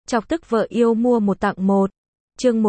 Chọc tức vợ yêu mua một tặng một. Chương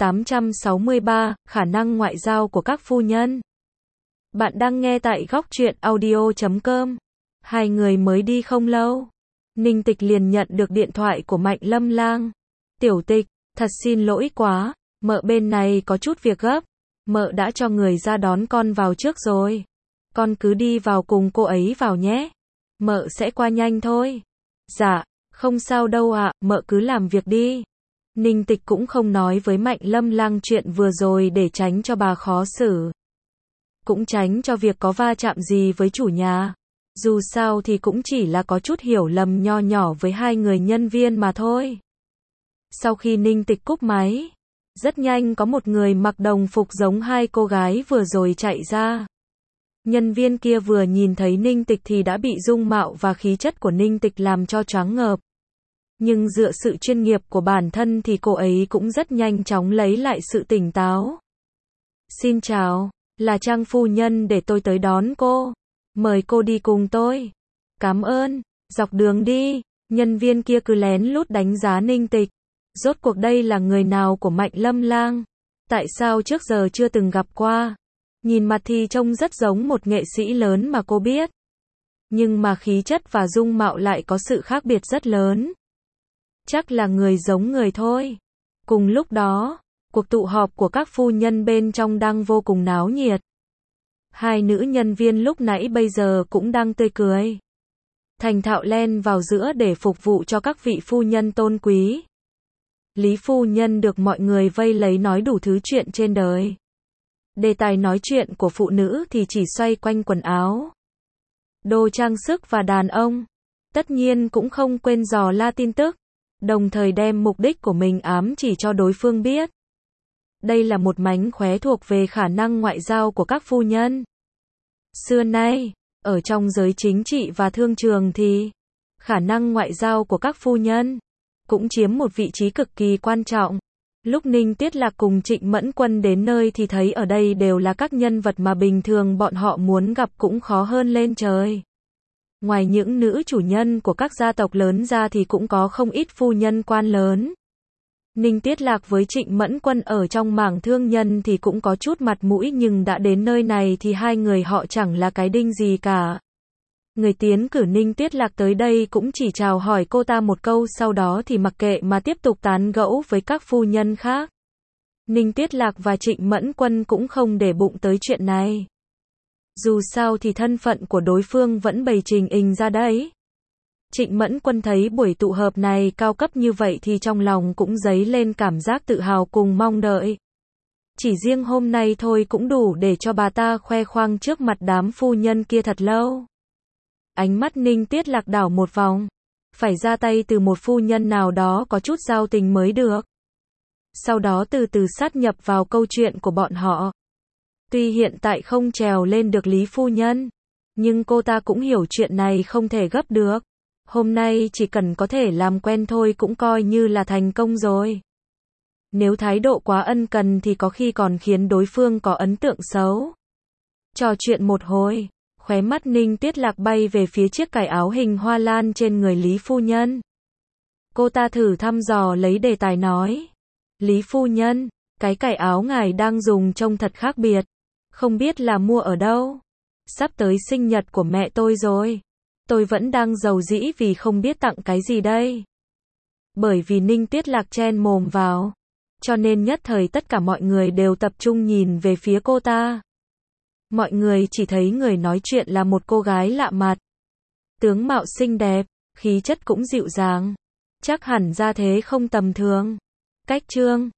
1863, khả năng ngoại giao của các phu nhân. Bạn đang nghe tại góc truyện audio.com. Hai người mới đi không lâu, Ninh Tịch liền nhận được điện thoại của Mạnh Lâm Lang. Tiểu Tịch, thật xin lỗi quá, mợ bên này có chút việc gấp. Mợ đã cho người ra đón con vào trước rồi. Con cứ đi vào cùng cô ấy vào nhé. Mợ sẽ qua nhanh thôi. Dạ, không sao đâu ạ, mợ cứ làm việc đi. Ninh Tịch cũng không nói với Mạnh Lâm Lang chuyện vừa rồi để tránh cho bà khó xử. Cũng tránh cho việc có va chạm gì với chủ nhà. Dù sao thì cũng chỉ là có chút hiểu lầm nho nhỏ với hai người nhân viên mà thôi. Sau khi Ninh Tịch cúp máy, rất nhanh có một người mặc đồng phục giống hai cô gái vừa rồi chạy ra. Nhân viên kia vừa nhìn thấy Ninh Tịch thì đã bị dung mạo và khí chất của Ninh Tịch làm cho choáng ngợp. Nhưng dựa sự chuyên nghiệp của bản thân thì cô ấy cũng rất nhanh chóng lấy lại sự tỉnh táo. Xin chào, là Trang phu nhân, để tôi tới đón cô. Mời cô đi cùng tôi. Cảm ơn. Dọc đường đi, nhân viên kia cứ lén lút đánh giá Ninh Tịch. Rốt cuộc đây là người nào của Mạnh Lâm Lang? Tại sao trước giờ chưa từng gặp qua? Nhìn mặt thì trông rất giống một nghệ sĩ lớn mà cô biết. Nhưng mà khí chất và dung mạo lại có sự khác biệt rất lớn. Chắc là người giống người thôi. Cùng lúc đó, cuộc tụ họp của các phu nhân bên trong đang vô cùng náo nhiệt. Hai nữ nhân viên lúc nãy bây giờ cũng đang tươi cười, thành thạo len vào giữa để phục vụ cho các vị phu nhân tôn quý. Lý phu nhân được mọi người vây lấy nói đủ thứ chuyện trên đời. Đề tài nói chuyện của phụ nữ thì chỉ xoay quanh quần áo, đồ trang sức và đàn ông. Tất nhiên cũng không quên dò la tin tức, đồng thời đem mục đích của mình ám chỉ cho đối phương biết. Đây là một mánh khóe thuộc về khả năng ngoại giao của các phu nhân. Xưa nay, ở trong giới chính trị và thương trường thì khả năng ngoại giao của các phu nhân cũng chiếm một vị trí cực kỳ quan trọng. Lúc Ninh Tiết Lạc cùng Trịnh Mẫn Quân đến nơi thì thấy ở đây đều là các nhân vật mà bình thường bọn họ muốn gặp cũng khó hơn lên trời. Ngoài những nữ chủ nhân của các gia tộc lớn ra thì cũng có không ít phu nhân quan lớn. Ninh Tiết Lạc với Trịnh Mẫn Quân ở trong mảng thương nhân thì cũng có chút mặt mũi, nhưng đã đến nơi này thì hai người họ chẳng là cái đinh gì cả. Người tiến cử Ninh Tiết Lạc tới đây cũng chỉ chào hỏi cô ta một câu, sau đó thì mặc kệ mà tiếp tục tán gẫu với các phu nhân khác. Ninh Tiết Lạc và Trịnh Mẫn Quân cũng không để bụng tới chuyện này. Dù sao thì thân phận của đối phương vẫn bày trình hình ra đấy. Trịnh Mẫn Quân thấy buổi tụ họp này cao cấp như vậy thì trong lòng cũng dấy lên cảm giác tự hào cùng mong đợi. Chỉ riêng hôm nay thôi cũng đủ để cho bà ta khoe khoang trước mặt đám phu nhân kia thật lâu. Ánh mắt Ninh Tiết Lạc đảo một vòng, phải ra tay từ một phu nhân nào đó có chút giao tình mới được. Sau đó từ từ sát nhập vào câu chuyện của bọn họ. Tuy hiện tại không trèo lên được Lý phu nhân, nhưng cô ta cũng hiểu chuyện này không thể gấp được. Hôm nay chỉ cần có thể làm quen thôi cũng coi như là thành công rồi. Nếu thái độ quá ân cần thì có khi còn khiến đối phương có ấn tượng xấu. Trò chuyện một hồi, khóe mắt Ninh Tiết Lạc bay về phía chiếc cài áo hình hoa lan trên người Lý phu nhân. Cô ta thử thăm dò lấy đề tài nói. Lý phu nhân, cái cài áo ngài đang dùng trông thật khác biệt. Không biết là mua ở đâu. Sắp tới sinh nhật của mẹ tôi rồi. Tôi vẫn đang rầu rĩ vì không biết tặng cái gì đây. Bởi vì Ninh Tiết Lạc chen mồm vào, cho nên nhất thời tất cả mọi người đều tập trung nhìn về phía cô ta. Mọi người chỉ thấy người nói chuyện là một cô gái lạ mặt. Tướng mạo xinh đẹp, khí chất cũng dịu dàng. Chắc hẳn ra thế không tầm thường. Cách trương,